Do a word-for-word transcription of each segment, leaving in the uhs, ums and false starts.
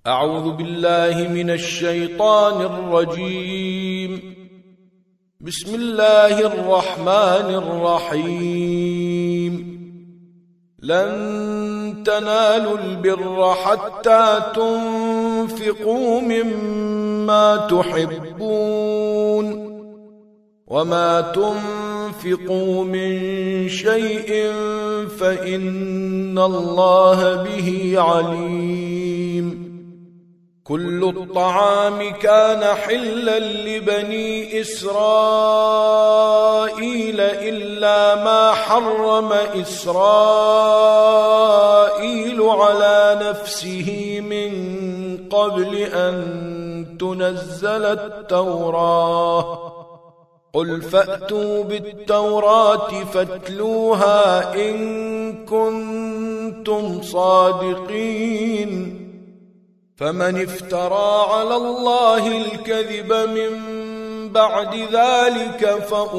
أعوذ بالله من الشيطان الرجيم. بسم الله الرحمن الرحيم. لن تنالوا البر حتى تنفقوا مما تحبون وما تنفقوا من شيء فإن الله به عليم. كل الطعام كان حلا لبني إسرائيل إلا ما حرم إسرائيل على نفسه من قبل أن تنزل التوراة. قل فأتوا بالتوراة فاتلوها إن كنتم صادقين. فمن افترى على الله الكذب من بعد ذلك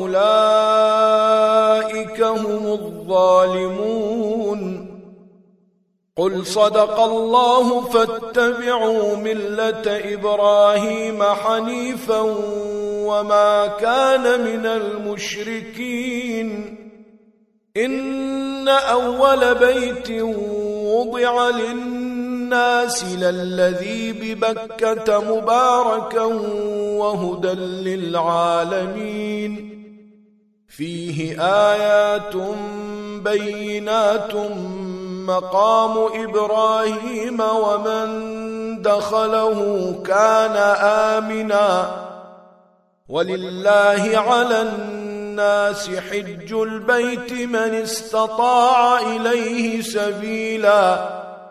فأولئك هم الظالمون. قل صدق الله فاتبعوا ملة إبراهيم حنيفا وما كان من المشركين. إن أول بيت وضع للناس للذي ببكة مباركا وهدى للعالمين. فيه آيات بينات مقام إبراهيم ومن دخله كان آمنا. ولله على الناس حج البيت من استطاع إليه سبيلا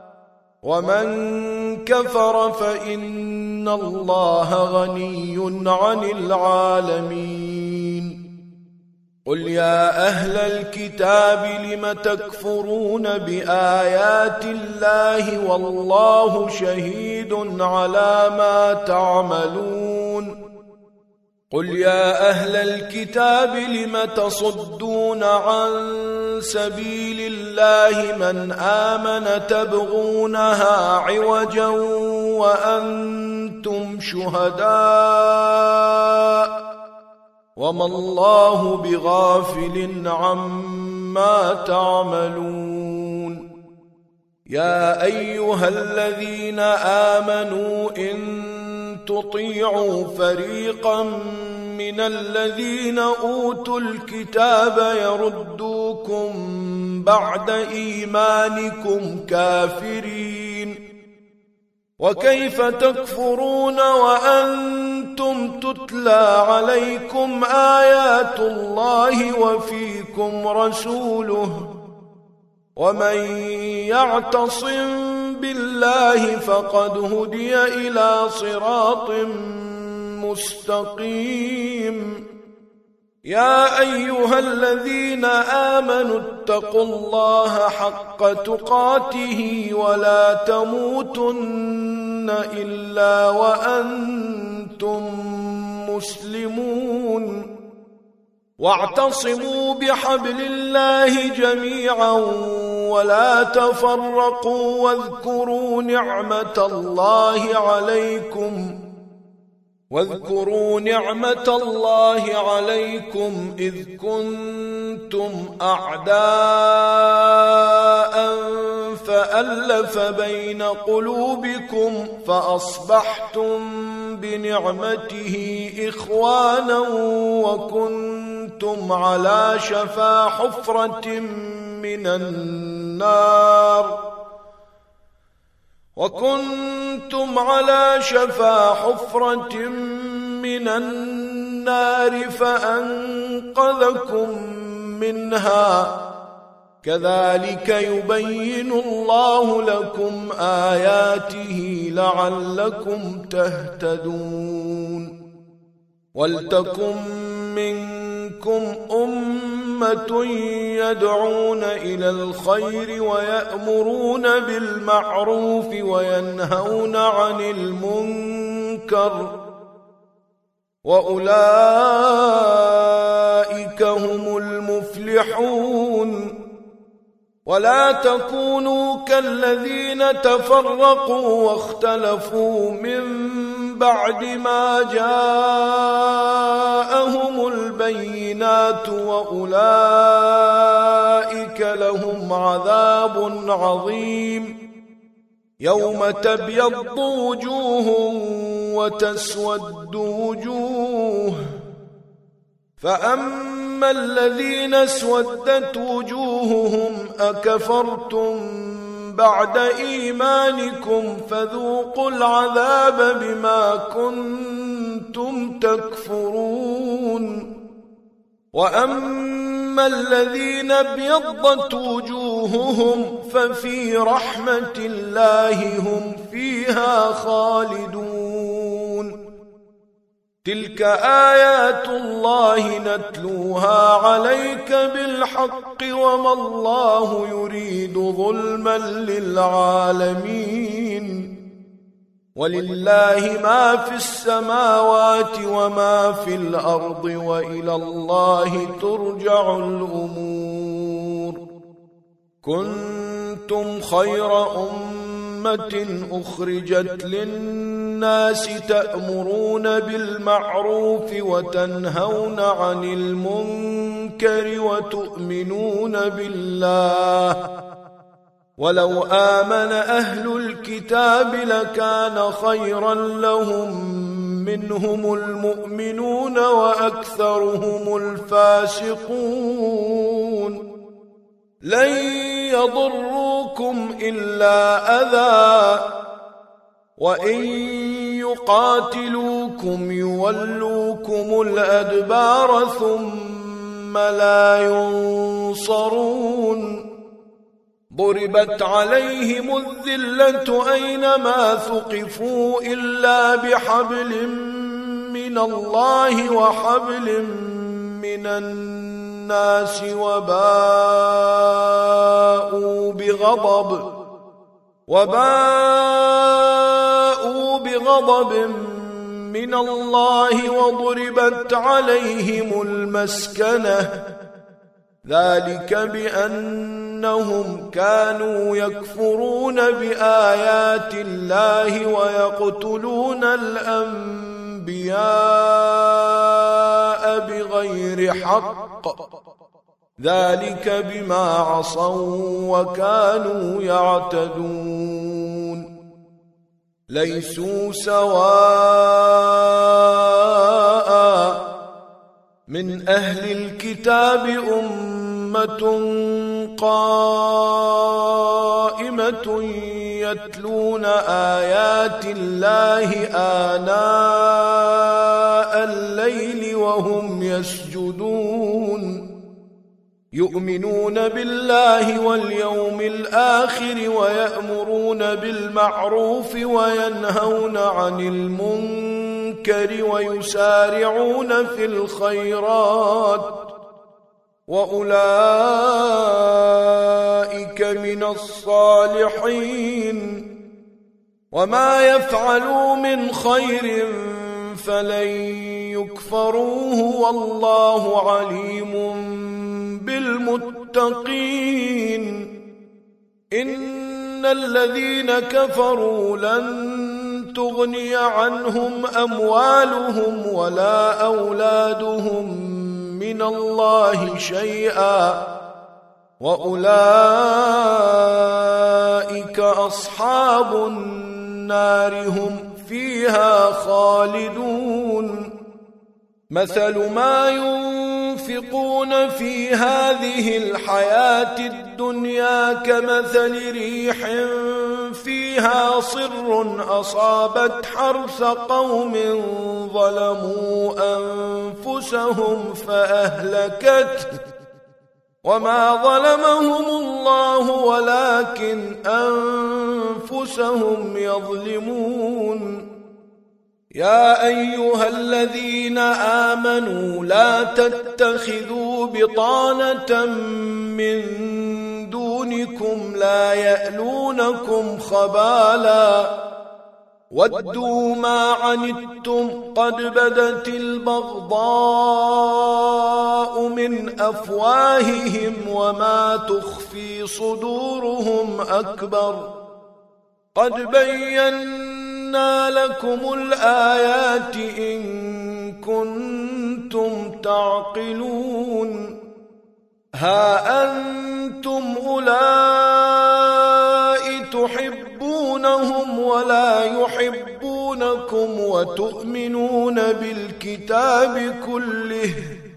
ومن كفر فإن الله غني عن العالمين. قل يا أهل الكتاب لم تكفرون بآيات الله والله شهيد على ما تعملون. قل يا أهل الكتاب لم تصدون عن سبيل الله من آمن تبغونها عوجا وأنتم شهداء وما الله بغافل عما تعملون. يا أيها الذين آمنوا إن تطيعوا فريقا من الذين أوتوا الكتاب يردوكم بعد إيمانكم كافرين. وكيف تكفرون وأنتم تتلى عليكم آيات الله وفيكم رسوله. ومن يعتصم بالله فقد هدي إلى صراط مستقيم. يا أيها الذين آمنوا اتقوا الله حق تقاته ولا تموتن إلا وأنتم مسلمون. واعتصموا بحبل الله جميعا ولا تفرقوا واذكروا نعمة الله عليكم واذكروا نعمة الله عليكم إذ كنتم أعداء فألف بين قلوبكم فأصبحتم بنعمته إخوانا وكنتم على شفا حفرة من النار وكنتم على شفا حفرة من النار فأنقذكم منها. كذلك يبين الله لكم آياته لعلكم تهتدون. ولتكن منكم أمة يدعون إلى الخير ويأمرون بالمعروف وينهون عن المنكر وأولئك هم المفلحون. ولا تكونوا كالذين تفرقوا واختلفوا من بعد ما جاءهم البينات وأولئك لهم عذاب عظيم يوم تبيض وجوه وتسود وجوه فأما الذين اسودت وجوههم أكفرتم بعد إيمانكم فذوقوا العذاب بما كنتم تكفرون وأما الذين ابيضت وجوههم ففي رحمة الله هم فيها خالدون تلك آيات الله نتلوها عليك بالحق وما الله يريد ظلما للعالمين ولله ما في السماوات وما في الأرض وإلى الله ترجع الأمور كنتم خير أمة أخرجت للناس تأمرون بالمعروف وتنهون عن المنكر وتؤمنون بالله ولو آمن أهل الكتاب لكان خيرا لهم منهم المؤمنون وأكثرهم الفاسقون لن يضروكم إلا أذى وإن يقاتلوكم يولوكم الأدبار ثم لا ينصرون ضربت عليهم الذلة أينما ثقفوا إلا بحبل من الله وحبل من الناس وباءوا بغضب وباءوا بغضب من الله وضربت عليهم المسكنة ذلك بأنهم كانوا يكفرون بآيات الله ويقتلون الأنبياء بغير حق ذلك بما عصوا وكانوا يعتدون ليسوا سواء من أهل الكتاب أمة قائمة يتلون آيات الله آناء الليل وهم يسجدون يؤمنون بالله واليوم الآخر ويأمرون بالمعروف وينهون عن المنكر ويسارعون في الخيرات وأولئك من الصالحين وما يفعلوا من خير فلن يكفروه والله عليم بالمتقين إن الذين كفروا لن تغني عنهم أموالهم ولا أولادهم من الله شيئا وأولئك أصحاب النار هم فيها خالدون مثل ما ينفقون في هذه الحياة الدنيا كمثل ريح فيها صر أصابت حرث قوم ظلموا أنفسهم فأهلكته وما ظلمهم الله ولكن أنفسهم يظلمون يا أيها الذين آمنوا لا تتخذوا بطانة من دونكم لا يألونكم خبالا ودوا ما عنتم قد بدت البغضاء من أفواههم وما تخفي صدورهم أكبر قد بينا لكم الآيات إن كنتم تعقلون ها أنتم أولئك تحبونهم ولا يحبونكم وتؤمنون بالكتاب كله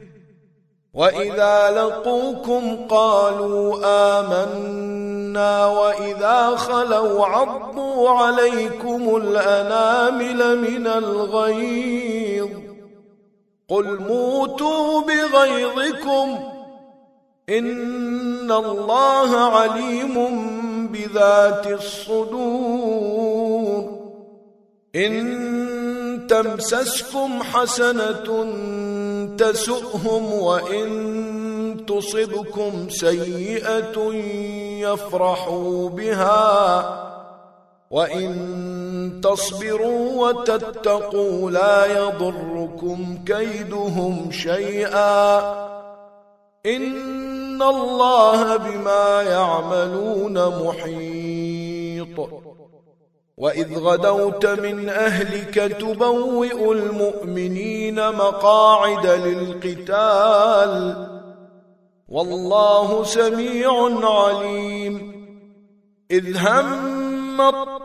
وإذا لقوكم قالوا آمنا وإذا خلوا عضوا عليكم الأنامل من الغيظ قل موتوا بغيظكم إن الله عليم بذات الصدور إن تمسسكم حسنة تسؤهم وإن تصبكم سيئة يفرحوا بها وإن تصبروا وتتقوا لا يضركم كيدهم شيئا إن الله بما يعملون محيط وإذ غدوت من أهلك تبوئ المؤمنين مقاعد للقتال والله سميع عليم إذ هم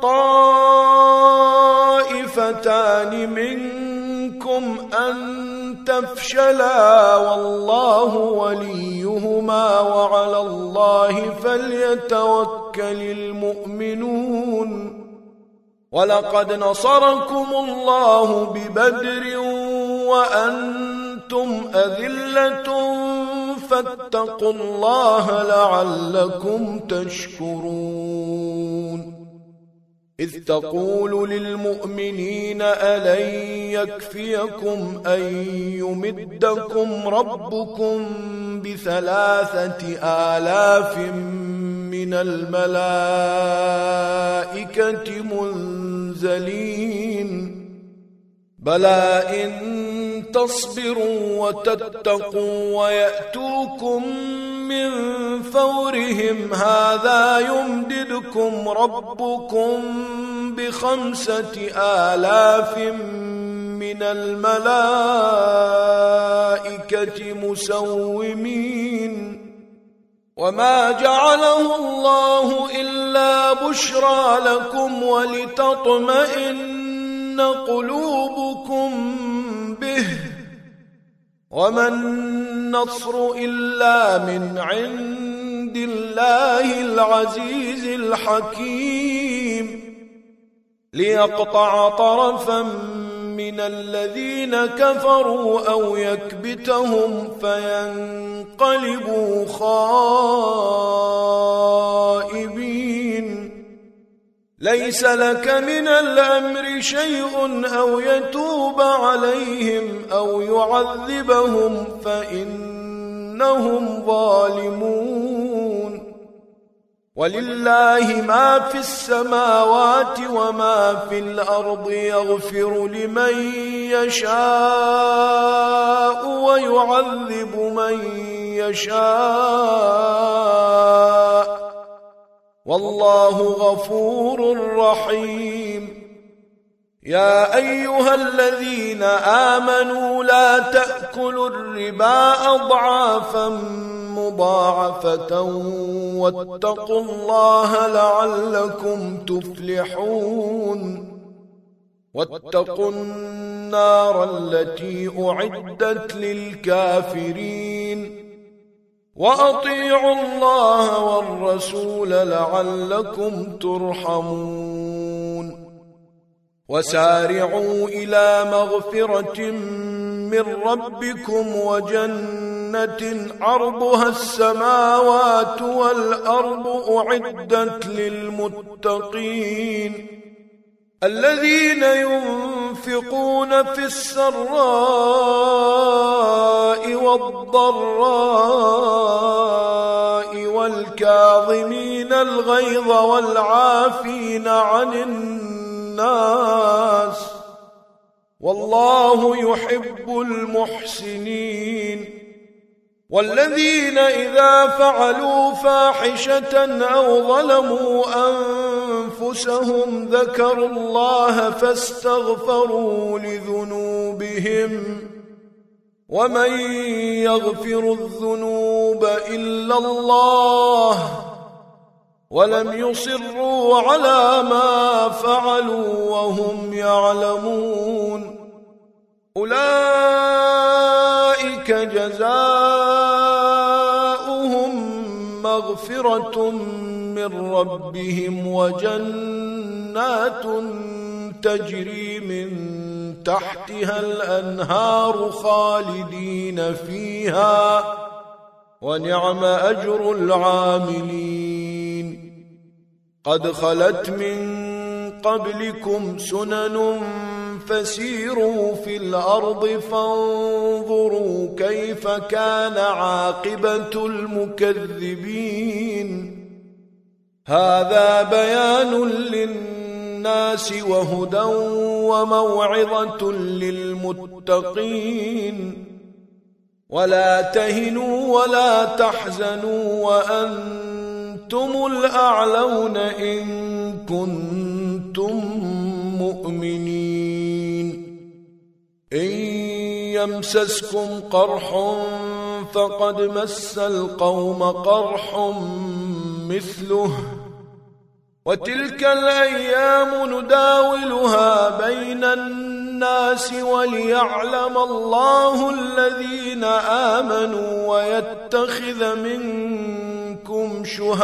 الطائفتان منكم أن تفشلا والله وليهما وعلى الله فليتوكل المؤمنون ولقد نصركم الله ببدر وأنتم أذلة فاتقوا الله لعلكم تشكرون إذ تقول للمؤمنين ألن يكفيكم أن يمدكم ربكم بثلاثة آلاف من الملائكة منزلين بلى إن تصبروا وتتقوا ويأتوكم من فورهم هذا يمددكم ربكم بخمسة آلاف من الملائكة مسومين وما جعله الله إلا بشرى لكم ولتطمئن قلوبكم به وما النصر إلا من عند الله العزيز الحكيم ليقطع طرفا من الذين كفروا أو يكبتهم فينقلبوا خائبين ليس لك من الأمر شيء أو يتوب عليهم أو يعذبهم فإنهم ظالمون ولله ما في السماوات وما في الأرض يغفر لمن يشاء ويعذب من يشاء والله غفور رحيم يا أيها الذين آمنوا لا تأكلوا الربا أضعافا مضاعفة واتقوا الله لعلكم تفلحون واتقوا النار التي أعدت للكافرين وأطيعوا الله والرسول لعلكم ترحمون وسارعوا إلى مغفرة من ربكم وجنة عرضها السماوات والأرض أعدت للمتقين الذين ينفقون في السراء والضراء والكاظمين الغيظ والعافين عن الناس والله يحب المحسنين. والذين إذا فعلوا فاحشة أو ظلموا أنفسهم ذكروا الله فاستغفروا لذنوبهم ومن يغفر الذنوب إلا الله ولم يصروا على ما فعلوا وهم يعلمون أولئك جزاؤهم مغفرة من ربهم وجنات تجري من تحتها الأنهار خالدين فيها ونعم أجر العاملين. قد خلت من قبلكم سنن فسيروا في الأرض فانظروا كيف كان عاقبة المكذبين. هذا بيان للناس وهدى وموعظة للمتقين. ولا تهنوا ولا تحزنوا وأنتم الأعلون إن كنتم مؤمنين. إن يمسسكم قرح فقد مس القوم قرح مثله وتلك الأيام نداولها بين الناس وليعلم الله الذين آمنوا ويتخذ منكم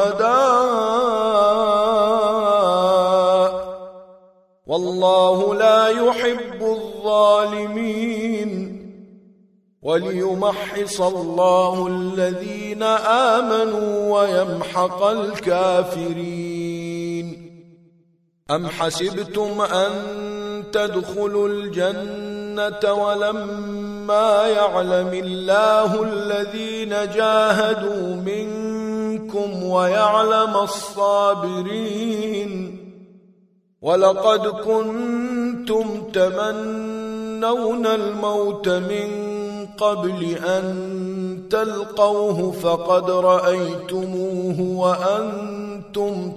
شهداء والله لا يحب الظالمين. وليمحص الله الذين آمنوا ويمحق الكافرين. أم حسبتم أن تدخلوا الجنة ولما يعلم الله الذين جاهدوا منكم ويعلم الصابرين. ولقد كنتم تمنون الموت من قبل أن تلقوه فقد رأيتموه وأنتم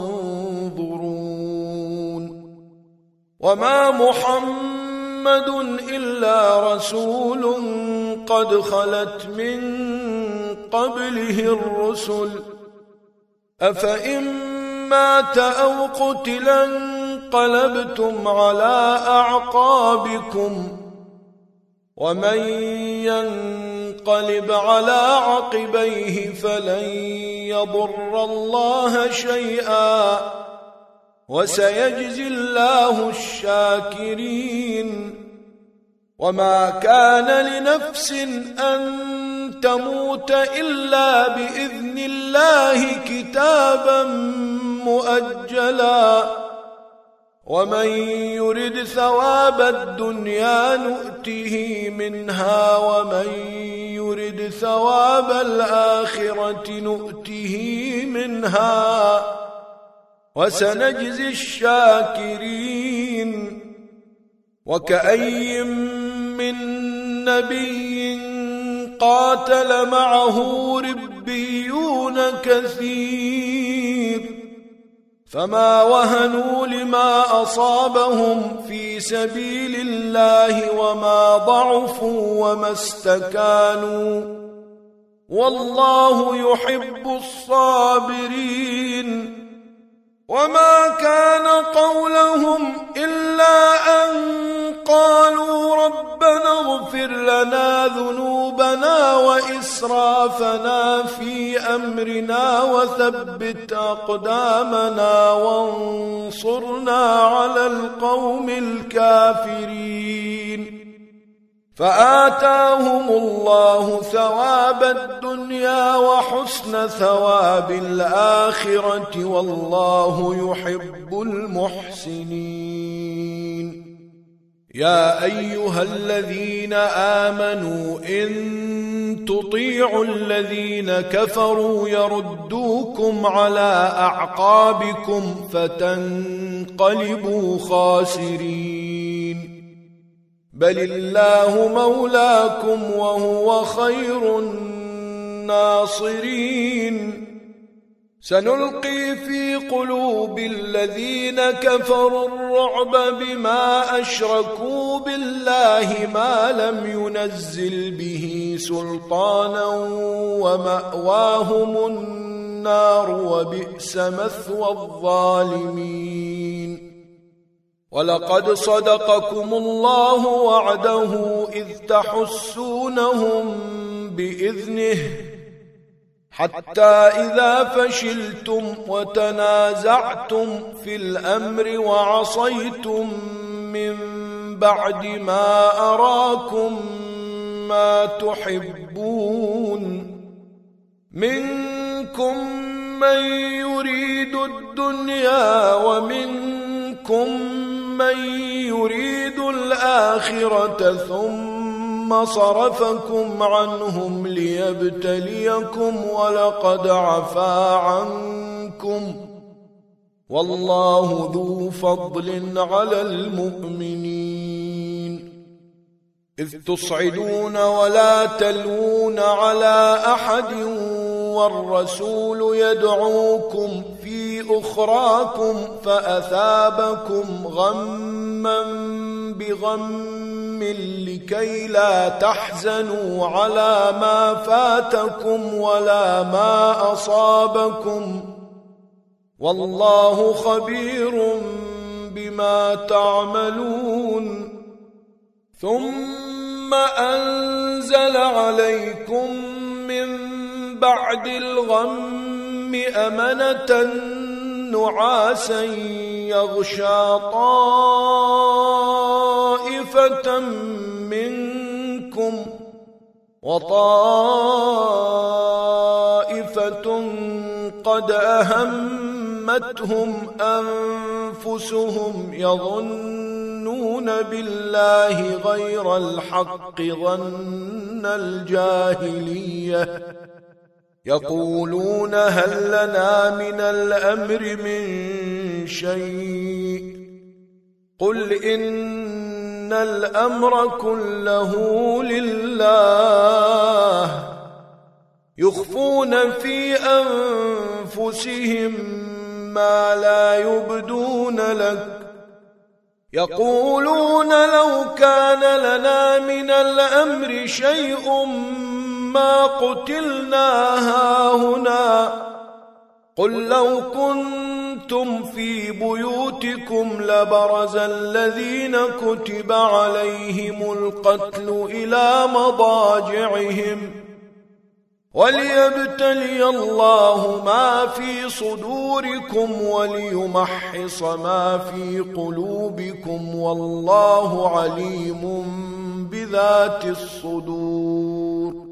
تنظرون. وما محمد إلا رسول قد خلت من قبله الرسل أفإن مات أو قتلا انقلبتم على أعقابكم ومن ينقلب على عقبيه فلن يضر الله شيئا وسيجزي الله الشاكرين. وما كان لنفس أن تموت إلا بإذن الله كتابا مؤجلا ومن يرد ثواب الدنيا نؤته منها ومن يرد ثواب الآخرة نؤته منها وسنجزي الشاكرين. وكأي من نبي قاتل معه ربيون كثير فما وهنوا لما أصابهم في سبيل الله وما ضعفوا وما استكانوا والله يحب الصابرين. وما كان قولهم إلا أن قالوا ربنا اغفر لنا ذنوبنا وإسرافنا في أمرنا وثبت أقدامنا وانصرنا على القوم الكافرين. فآتاهم الله ثواب الدنيا وحسن ثواب الآخرة والله يحب المحسنين. يا أيها الذين آمنوا إن تطيعوا الذين كفروا يردوكم على أعقابكم فتنقلبوا خاسرين. بل الله مولاكم وهو خير الناصرين سنلقي في قلوب الذين كفروا الرعب بما أشركوا بالله ما لم ينزل به سلطانا ومأواهم النار وبئس مثوى الظالمين ولقد صدقكم الله وعده إذ تحسونهم بإذنه حتى إذا فشلتم وتنازعتم في الأمر وعصيتم من بعد ما أراكم ما تحبون منكم من يريد الدنيا ومنكم من يريد الآخرة ثم صرفكم عنهم ليبتليكم ولقد عفا عنكم والله ذو فضل على المؤمنين إذ تصعدون ولا تلوون على أحد والرسول يدعوكم في أخراكم فأثابكم غما بغم لكي لا تحزنوا على ما فاتكم ولا ما أصابكم والله خبير بما تعملون ثم أنزل عليكم من بعد الغم أمنة نعاسا يغشى طائفة منكم وطائفة قد أهمتهم أنفسهم يظنون بالله غير الحق ظن الجاهلية يقولون هل لنا من الأمر من شيء قل إن الأمر كله لله يخفون في أنفسهم ما لا يبدون لك يقولون لو كان لنا من الأمر شيء ما قتلنا هاهنا قل لو كنتم في بيوتكم لبرز الذين كتب عليهم القتل إلى مضاجعهم وليبتلي الله ما في صدوركم وليمحص ما في قلوبكم والله عليم بذات الصدور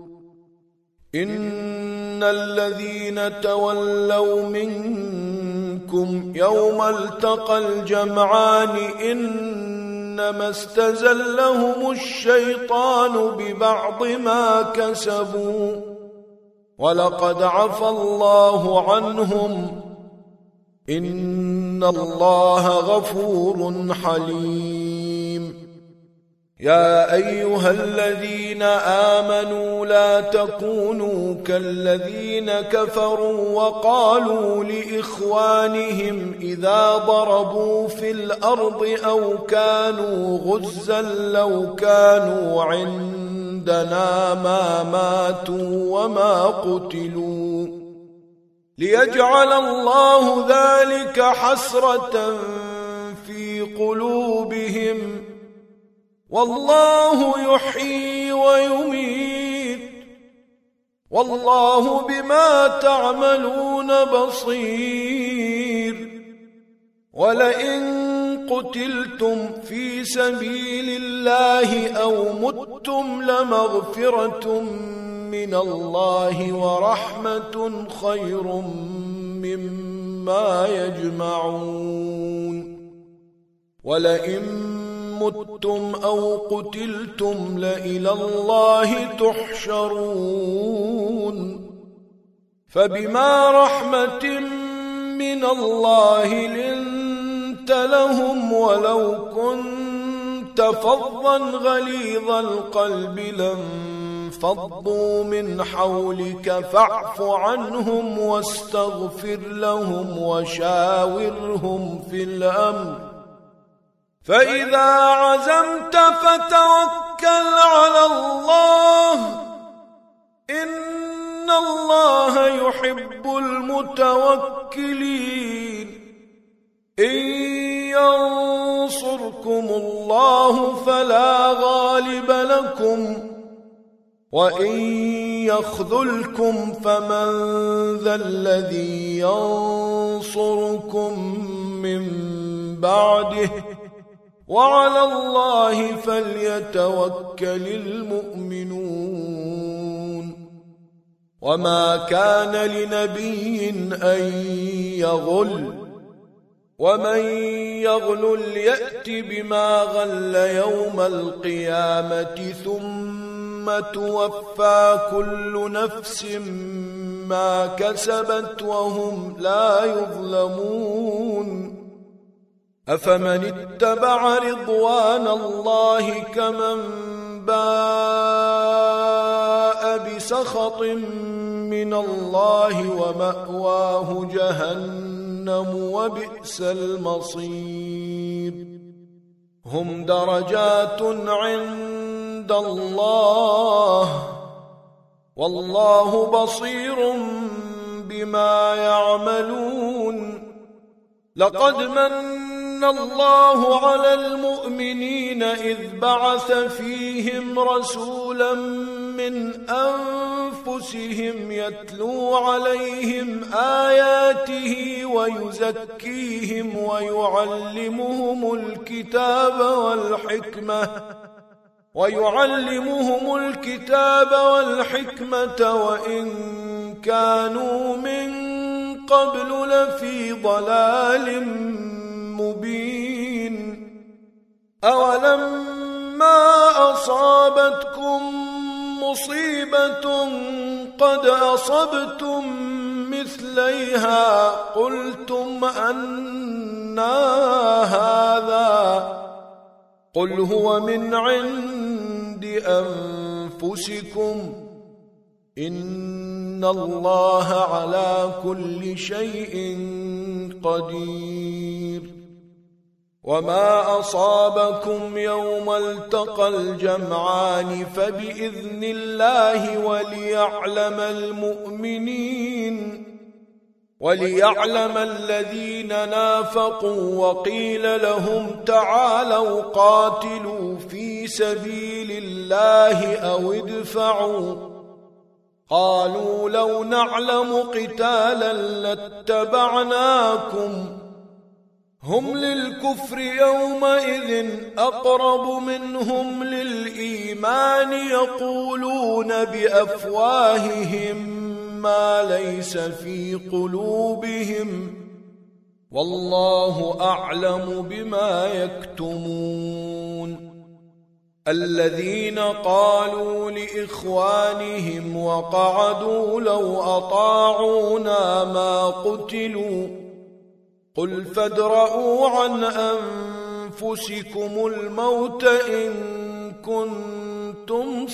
إن الذين تولوا منكم يوم التقى الجمعان إنما استزلهم الشيطان ببعض ما كسبوا ولقد عفى الله عنهم إن الله غفور حليم يا أيها الذين آمنوا لا تكونوا كالذين كفروا وقالوا لإخوانهم إذا ضربوا في الأرض أو كانوا غزا لو كانوا عندنا ما ماتوا وما قتلوا ليجعل الله ذلك حسرة في قلوبهم والله يحيي ويميت والله بما تعملون بصير ولئن قتلتم في سبيل الله أو متم لمغفرة من الله ورحمة خير مما يجمعون ولئن متم أو قتلتم لإلى الله تحشرون فبما رحمة من الله لنت لهم ولو كنت كنت فظا غليظ القلب لانفضوا من حولك فاعف عنهم واستغفر لهم وشاورهم في الأمر فإذا عزمت فتوكل على الله إن الله يحب المتوكلين إن ينصركم الله فلا غالب لكم وإن يخذلكم فمن ذا الذي ينصركم من بعده وعلى الله فليتوكل المؤمنون وما كان لنبي أن يغل ومن يغلل يأت بما غل يوم القيامة ثم توفى كل نفس ما كسبت وهم لا يظلمون أفمن اتبع رضوان الله كمن باء بسخط من الله ومأواه جهنم وبئس المصير هم درجات عند الله والله بصير بما يعملون لقد من الله على المؤمنين إذ بعث فيهم رسولا من أنفسهم يتلو عليهم آياته ويزكيهم ويعلمهم الكتاب والحكمة ويعلمهم الكتاب والحكمة وإن كانوا من قبل لفي ضلال مبين أولما أصابتكم مصيبة قد أصبتم مثليها قلتم أنى هذا قل هو من عند أنفسكم إن الله على كل شيء قدير وما أصابكم يوم التقى الجمعان فبإذن الله وليعلم المؤمنين وليعلم الذين نافقوا وقيل لهم تعالوا قاتلوا في سبيل الله أو ادفعوا قالوا لو نعلم قتالا لاتبعناكم هم للكفر يومئذ أقرب منهم للإيمان يقولون بأفواههم ما ليس في قلوبهم والله أعلم بما يكتمون الذين قالوا لإخوانهم وقعدوا لو أطاعونا ما قتلوا قل فادرءوا عن أنفسكم الموت إن كنتم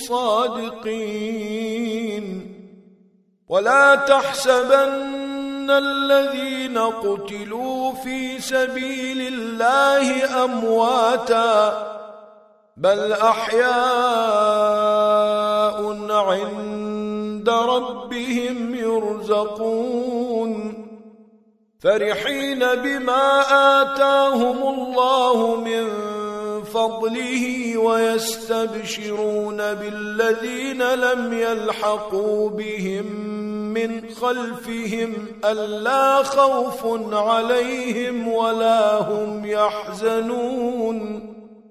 صادقين ولا تحسبن الذين قتلوا في سبيل الله أمواتا بل أحياء عند ربهم يرزقون فرحين بما آتاهم الله من فضله ويستبشرون بالذين لم يلحقوا بهم من خلفهم ألا خوف عليهم ولا هم يحزنون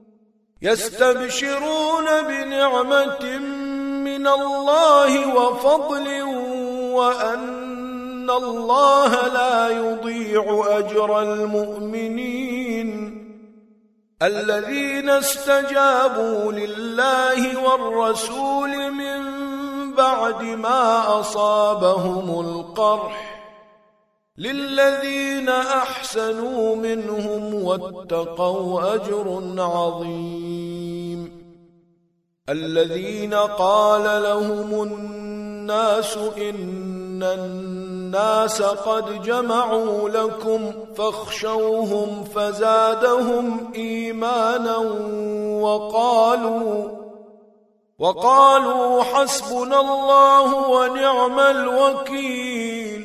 يستبشرون بنعمة من الله وفضل وأن الله لا يضيع أجر المؤمنين الذين استجابوا لله والرسول من بعد ما أصابهم القرح للذين أحسنوا منهم واتقوا أجر عظيم الذين قال لهم الناس إن الناس قد جمعوا لكم فاخشوهم فزادهم إيمانا وقالوا وقالوا حسبنا الله ونعم الوكيل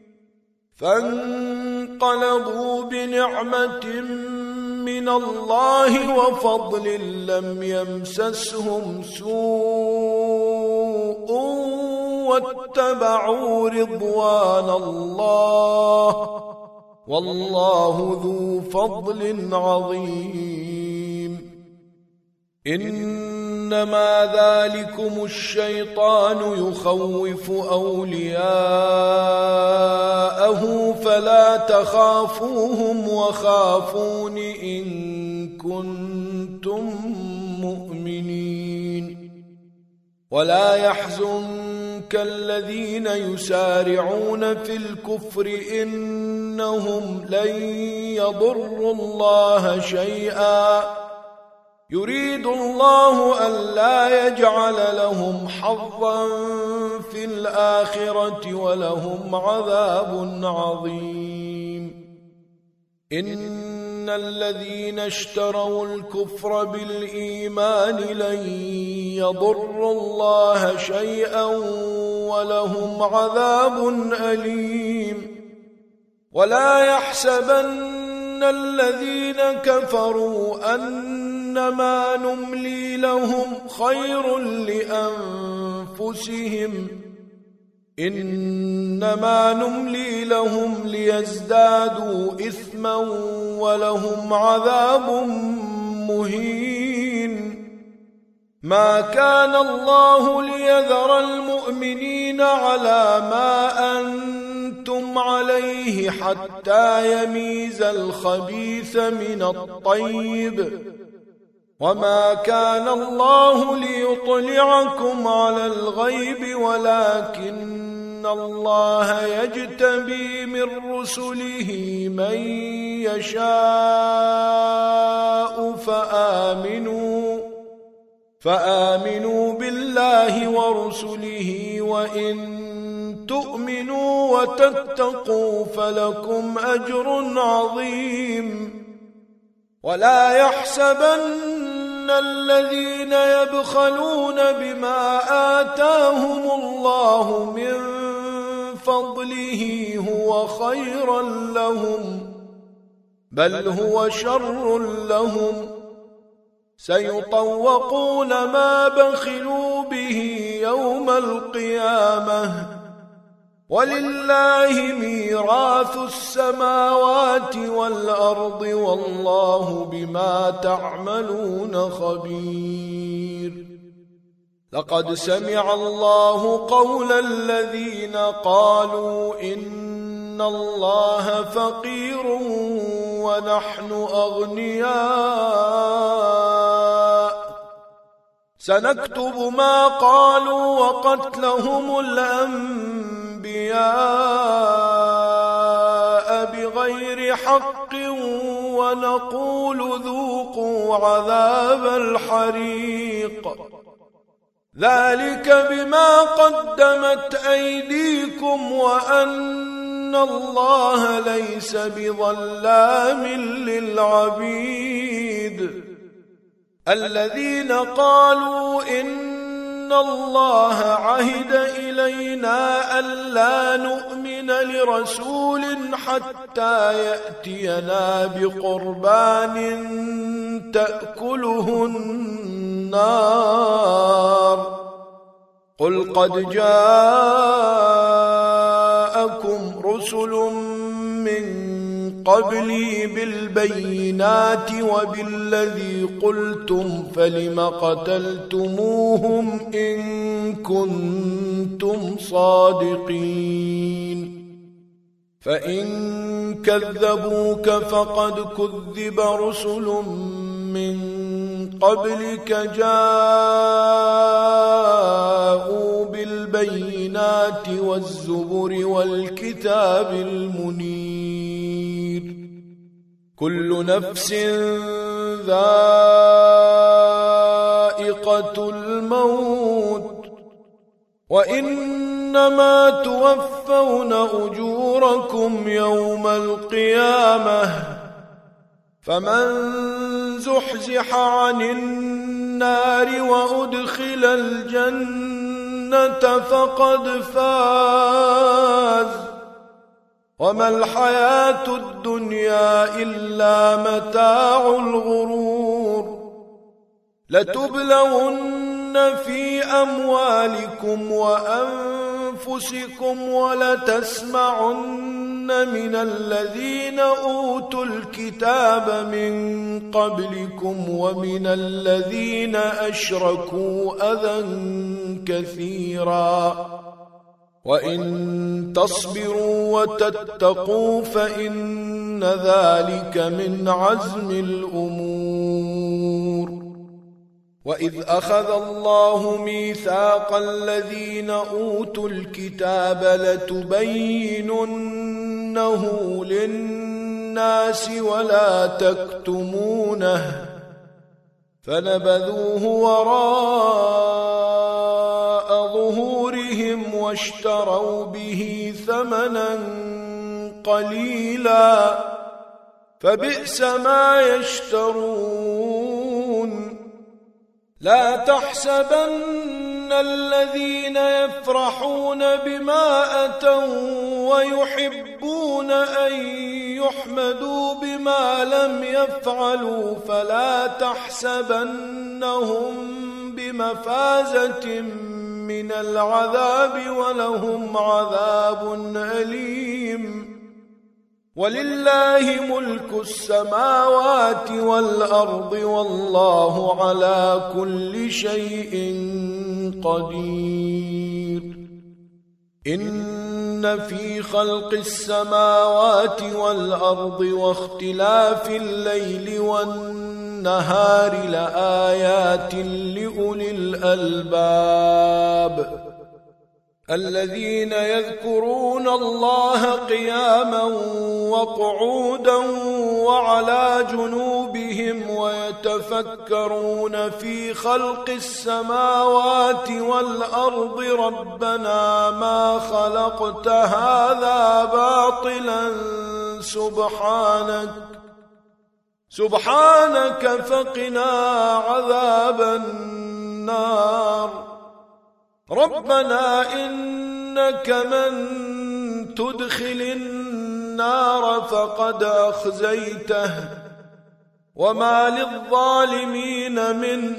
فانقلبوا بنعمة من الله وفضل لم يمسسهم سوء واتبعوا رضوان الله والله ذو فضل عظيم إنما ذلكم الشيطان يخوف أولياءه فلا تخافوهم وخافون إن كنتم مؤمنين ولا يحزنك الذين يسارعون في الكفر إنهم لن يضروا الله شيئا يريد الله ألا يجعل لهم حظا في الآخرة ولهم عذاب عظيم إن الذين اشتروا الكفر بالإيمان لن يضروا الله شيئا ولهم عذاب أليم ولا يحسبن الذين كفروا أنما نملي لهم خير لأنفسهم إنما نملي لهم ليزدادوا إثما ولهم عذاب مهين ما كان الله ليذر المؤمنين على ما أنتم عليه حتى يميز الخبيث من الطيب وما كان الله ليطلعكم على الغيب ولكن الله يجتبي من رسله من يشاء فآمنوا فآمنوا بالله ورسله وإن تؤمنوا وتتقوا فلكم أجر عظيم ولا يحسبن الذين يبخلون بما آتاهم الله من فضله هو خيرا لهم بل هو شر لهم سيطوقون ما بخلوا به يوم القيامة ولله ميراث السماوات والأرض والله بما تعملون خبير لقد سمع الله قول الذين قالوا إن الله فقير ونحن أغنياء سنكتب ما قالوا وقتلهم الأنبياء بغير حق ونقول ذوقوا عذاب الحريق ذلك بما قدمت أيديكم وأن الله ليس بظلام للعبيد الذين قالوا إن الله عهد إلينا ألا نؤمن لرسول حتى يأتينا بقربان تأكله النار قل قد جاءكم رسل من قبلي بالبينات وبالذي قلتم فلم قتلتموهم إن كنتم صادقين فإن كذبوك فقد كذب رسل من قبلك جاءوا بالبينات البينات والزبر والكتاب المنير كل نفس ذائقة الموت وإنما توفون أجوركم يوم القيامة فمن زحزح عن النار وأدخل الجنة فقد فاز وما الحياة الدنيا إلا متاع الغرور لتبلون في أموالكم وأنفسكم ولتسمعن من الذين أوتوا الكتاب من قبلكم ومن الذين أشركوا أذى كثيرا وإن تصبروا وتتقوا فإن ذلك من عزم الأمور وإذ أخذ الله ميثاق الذين أوتوا الكتاب لتبيننه للناس ولا تكتمونه فنبذوه وراء ظهورهم واشتروا به ثمنا قليلا فبئس ما يشترون لا تحسبن الذين يفرحون بما أتوا ويحبون أن يحمدوا بما لم يفعلوا فلا تحسبنهم بمفازة من العذاب ولهم عذاب أليم ولله ملك السماوات والأرض والله على كل شيء قدير إن في خلق السماوات والأرض واختلاف الليل والنهار لآيات لأولي الألباب الذين يذكرون الله قياما وقعودا وعلى جنوبهم ويتفكرون في خلق السماوات والأرض ربنا ما خلقت هذا باطلا سبحانك سبحانك فقنا عذاب النار ربنا إنك من تدخل النار فقد أخزيته وما للظالمين من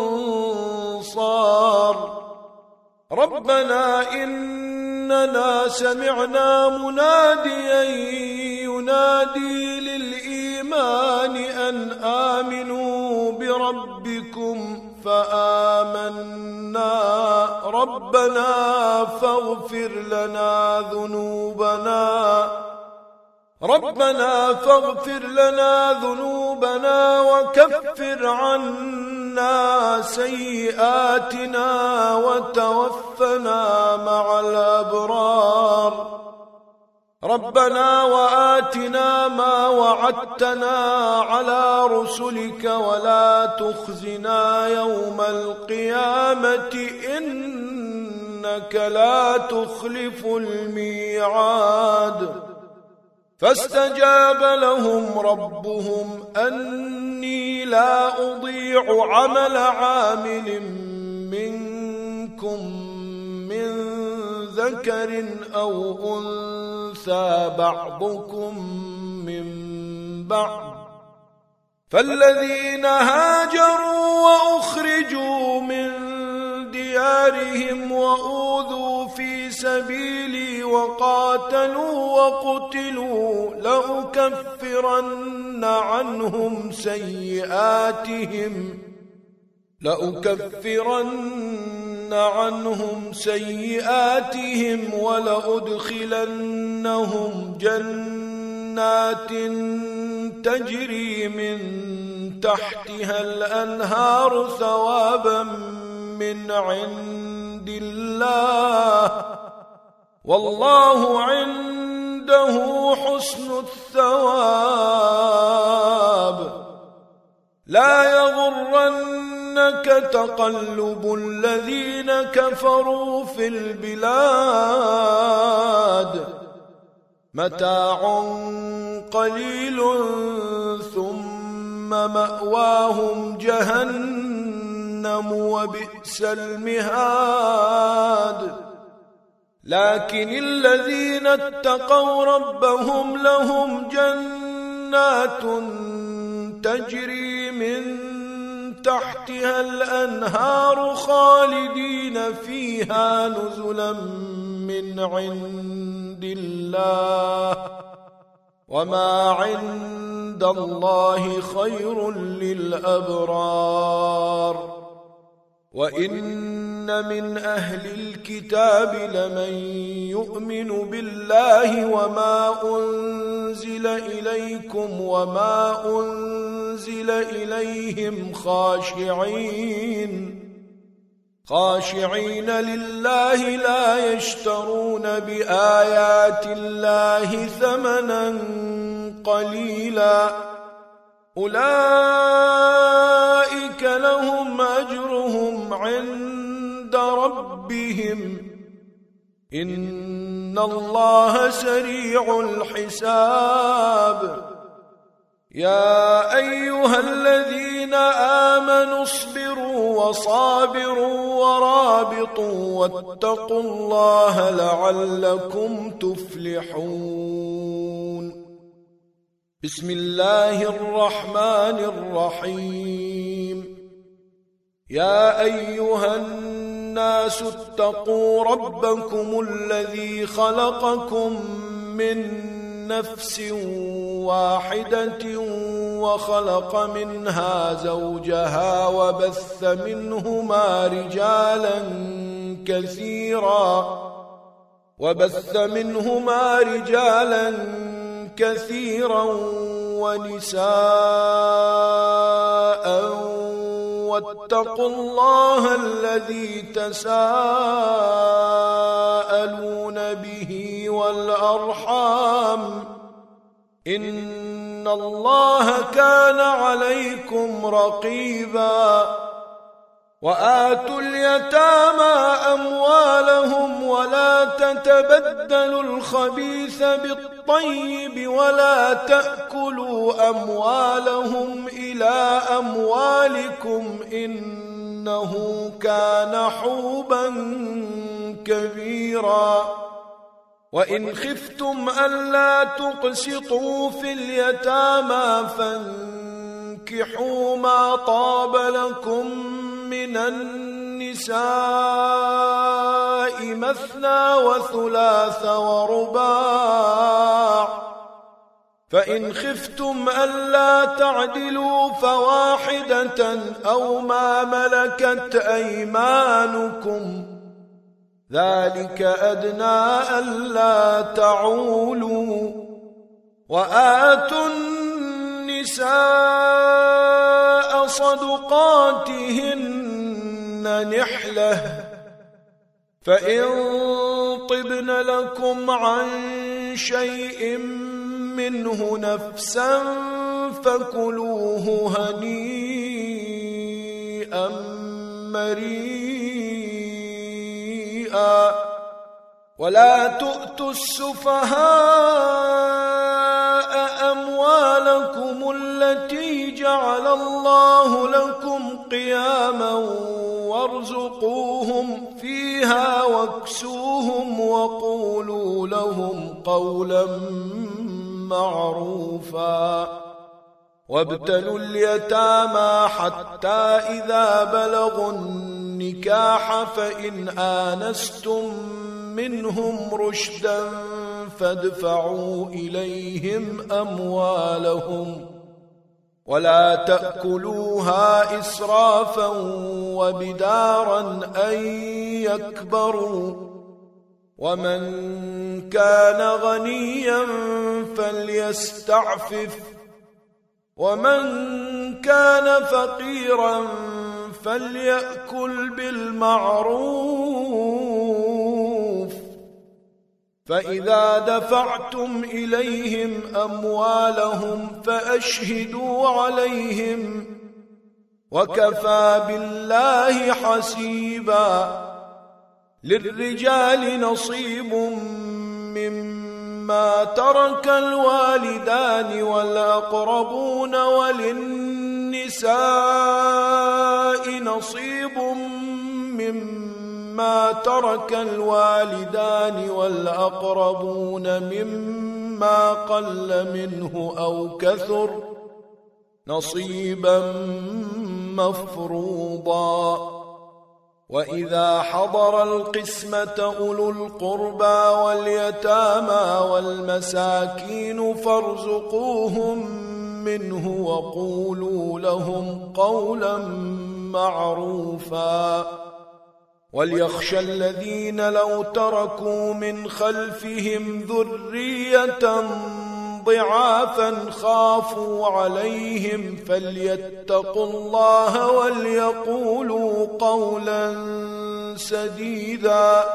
أنصار ربنا إننا سمعنا مناديا ينادي للإيمان أن آمنوا بربكم فآمنا ربنا فاغفر لنا ذنوبنا ربنا فاغفر لنا ذنوبنا وكفر عنا سيئاتنا وتوفنا مع الأبرار ربنا وآتنا ما وعدتنا على رسلك ولا تخزنا يوم القيامة إنك لا تخلف الميعاد فاستجاب لهم ربهم أني لا أضيع عمل عامل منكم من ذكر أو أنثى بعضكم من بعض فالذين هاجروا وأخرجوا من ديارهم وأوذوا في سبيلي وقاتلوا وقتلوا لأكفرن عنهم سيئاتهم لأكفرن عنهم سيئاتهم ولأدخلنهم جنات تجري من تحتها الأنهار ثوابا من عند الله والله عنده حسن الثواب. لا يغرنك تقلب الذين كفروا في البلاد، متاع قليل ثم مأواهم جهنم وبئس المهاد. لكن الذين اتقوا ربهم لهم جنات تجري من تحتها الأنهار خالدين فيها نزلا من عند الله، وما عند الله خير للأبرار. وإن من أهل الكتاب لمن يؤمن بالله وما أنزل إليكم وما أنزل إليهم خاشعين خاشعين لله لا يشترون بآيات الله ثمنا قليلا، أولئك لهم أجرهم عند ربهم، إن الله سريع الحساب. يا أيها الذين آمنوا اصبروا وصابروا ورابطوا واتقوا الله لعلكم تفلحون. بسم الله الرحمن الرحيم. يا أيها الناس اتقوا ربكم الذي خلقكم من نفس واحدة وخلق منها زوجها وبث منهما رجالا كثيرا وبث منهما رجالا كثيرا ونساء، واتقوا الله الذي تساءلون به والأرحام، إن الله كان عليكم رقيبا. وآتوا اليتامى أموالهم ولا تتبدلوا الخبيث بالطيب ولا تأكلوا أموالهم إلى أموالكم إنه كان حوبا كبيرا. وإن خفتم ألا تقسطوا في اليتامى فانكحوا ما طاب لكم من النساء مثنى وثلاث ورباع، فإن خفتم ألا تعدلوا فواحدة أو ما ملكت أيمانكم، ذلك أدنى ألا تعولوا. وآتوا النساء صدقاتهن نحلة، فإن طبن لكم عن شيء منه نفسا فكلوه هنيئا مريئا. ولا تؤتوا السفهاء أموالكم التي جعل الله لكم قياما وارزقوهم فيها واكسوهم وقولوا لهم قولا معروفا. وابتلوا اليتامى حتى إذا بلغوا النكاح فإن آنستم منهم رشدا فادفعوا إليهم أموالهم ولا تأكلوها إسرافا وبدارا أن يكبروا. ومن كان غنيا فليستعفف، ومن كان فقيرا فليأكل بالمعروف فإذا دفعتم إليهم أموالهم فأشهدوا عليهم وكفى بالله حسيبا. للرجال نصيب مما ترك الوالدان والأقربون وللنساء نصيب مما ترك الوالدان والأقربون مما قل منه أو كثر نصيبا مفروضا. وإذا حضر القسمة أولو القربى واليتامى والمساكين فارزقوهم منه وقولوا لهم قولا معروفا. وليخشى الذين لو تركوا من خلفهم ذرية ضعافا خافوا عليهم فليتقوا الله وليقولوا قولا سديدا.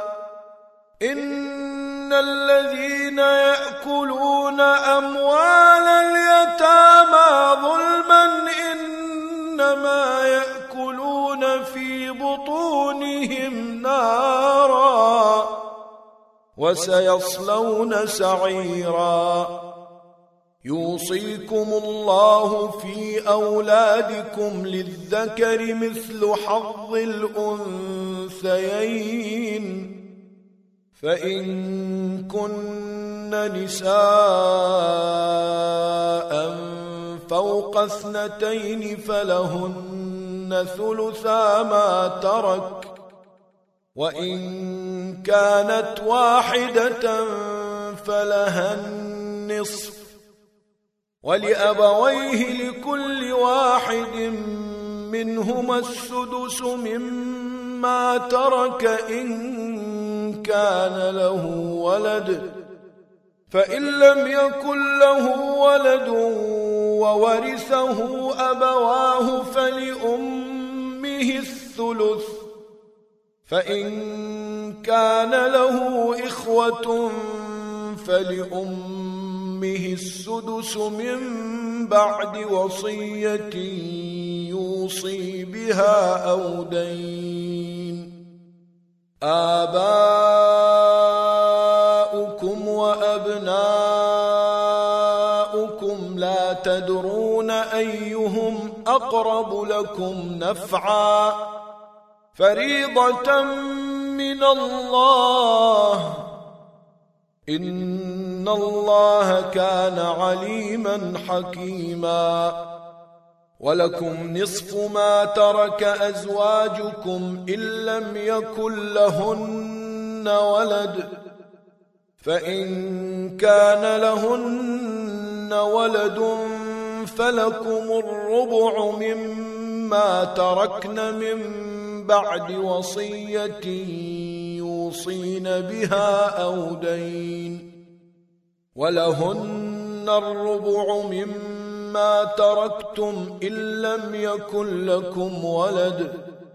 إن الذين يأكلون أموال اليتامى ظلما إنما يأكلون في بطونهم نارا وسيصلون سعيرا. يوصيكم الله في أولادكم للذكر مثل حظ الأنثيين. فإن كن نساء فوق اثنتين فلهن ثلثا ما ترك، وإن كانت واحدة فلها النصف، ولأبويه لكل واحد منهما السدس مما ترك إن كان له ولد، فإن لم يكن له ولد وورثه أبواه فلأمه الثلث، فإن كان له إخوة فلأمه السدس من بعد وصية يوصي بها أو دين. آباؤكم وأبناؤكم لا تدرون أيهم أقرب لكم نفعا، فريضة من الله، إن الله كان عليما حكيما. ولكم نصف ما ترك أزواجكم إن لم يكن لهن ولد، فإن كان لهن ولد فلكم الربع مما تركن من بعد وصية يوصين بها أو دين. ولهن الربع مما تركتم إن لم يكن لكم ولد،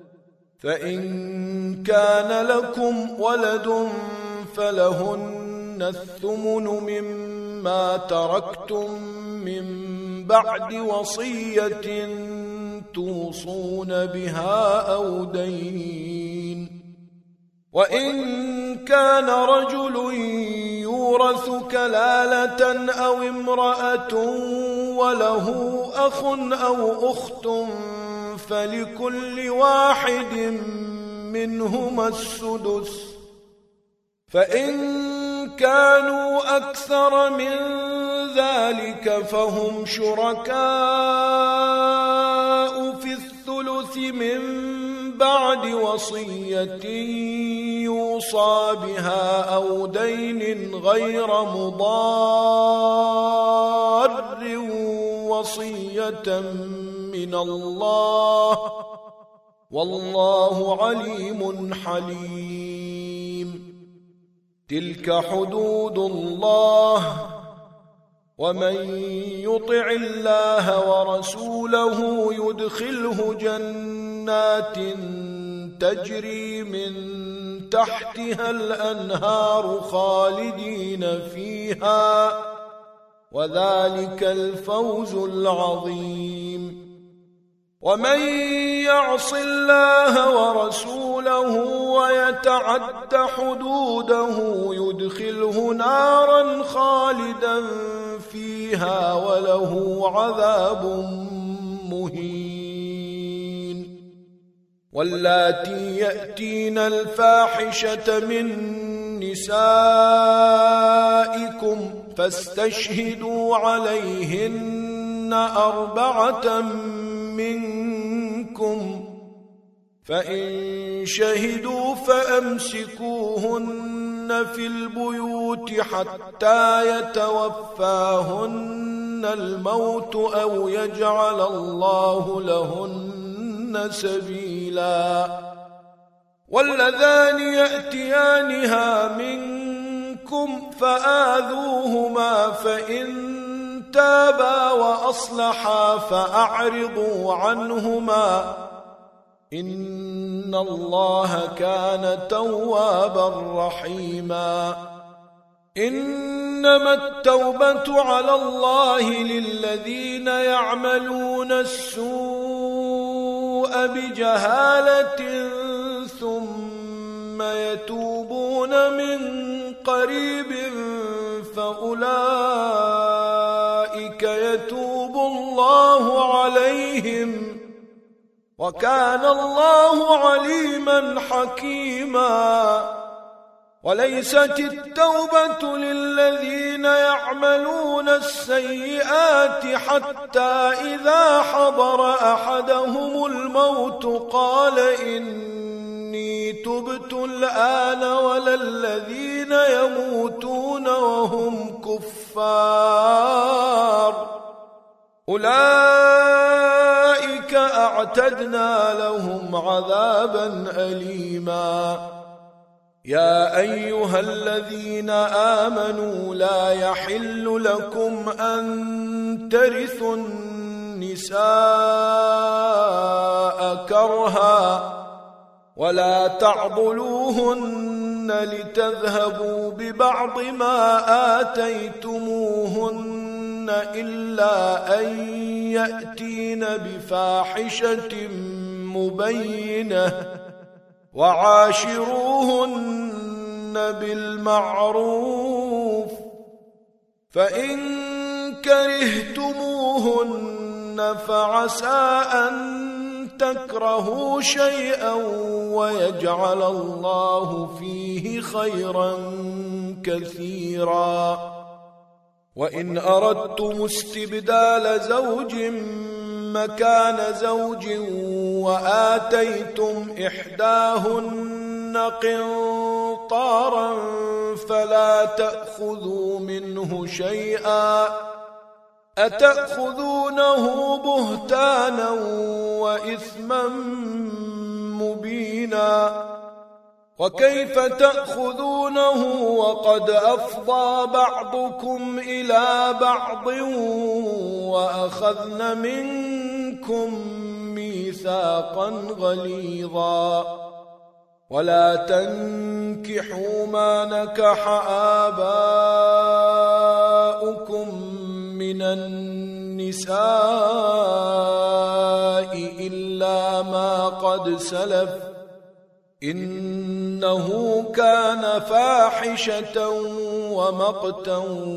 فإن كان لكم ولد فلهن الثمن مما تركتم من بعد وصية توصون بها أو دين. وإن كان رجل يورث كلالة أو امرأة وله أخ أو أخت فلكل واحد منهما السدس، فإن كانوا أكثر من ذلك فهم شركاء في الثلث من بعد وصية يوصى بها أو دين غير مضار، وصية من الله، والله عليم حليم. تلك حدود الله ومن يطع الله ورسوله يدخله جنات تجري من تحتها الأنهار خالدين فيها، وذلك الفوز العظيم. ومن يعص الله ورسوله ويتعد حدوده يدخله نارا خالدا فيها وله عذاب مهين. واللاتي يأتين الفاحشة من نسائكم فاستشهدوا عليهن أربعة منكم، فإن شهدوا فأمسكوهن في البيوت حتى يتوفاهن الموت أو يجعل الله لهن سبيلا. واللذان يأتيانها منكم فآذوهما، فإن تابا وأصلحا فأعرضوا عنهما، إن الله كان توابا رحيما. إنما التوبة على الله للذين يعملون السوء بجهالة ثم يتوبون من قريب فأولئك يتوب الله عليهم، وكان الله عليما حكيما. وليست التوبة للذين يعملون السيئات حتى إذا حضر أحدهم الموت قال إني تبت الآن، ولا الذين يموتون وهم كفار، أولئك أعتدنا لهم عذابا أليما. يا أيها الذين آمنوا لا يحل لكم أن ترثوا النساء كرها، ولا تعضلوهن لتذهبوا ببعض ما آتيتموهن إلا أن يأتين بفاحشة مبينة، وعاشروهن بالمعروف، فإن كرهتموهن فعسى أن تكرهوا شيئا ويجعل الله فيه خيرا كثيرا. وإن أردتم استبدال زوج مكان زوج وآتيتم إحداهن قنطارا فلا تأخذوا منه شيئا، أتأخذونه بهتانا وإثما مبينا. وكيف تأخذونه وقد أفضى بعضكم إلى بعض وأخذن منكم ميثاقا غليظا. ولا تنكحوا ما نكح آباؤكم من النساء إلا ما قد سلف، إنه كان فاحشة ومقتا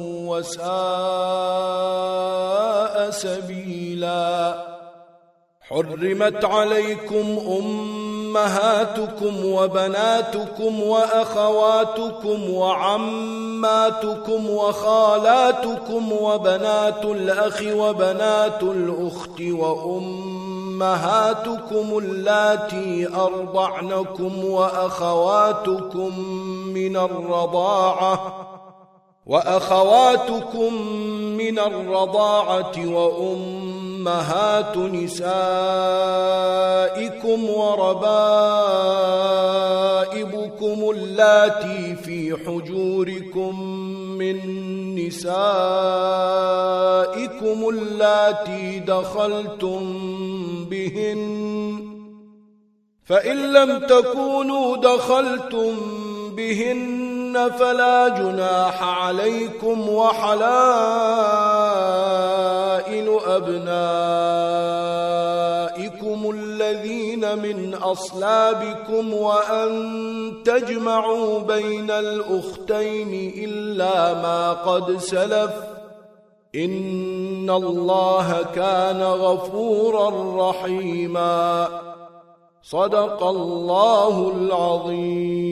وساء سبيلا. حرمت عليكم أمهاتكم وبناتكم وأخواتكم وعماتكم وخالاتكم وبنات الأخ وبنات الأخت وأمهاتكم اللاتي أرضعنكم وأخواتكم من الرضاعة وأخواتكم من الرضاعة وأمهات نسائكم وربائبكم اللاتي في حجوركم من نسائكم اللاتي دخلتم بهن، فإن لم تكونوا دخلتم بهن فلا جناح عليكم، وحلائل أبنائكم الذين من أصلابكم، وأن تجمعوا بين الأختين إلا ما قد سلف، إن الله كان غفورا رحيما. صدق الله العظيم.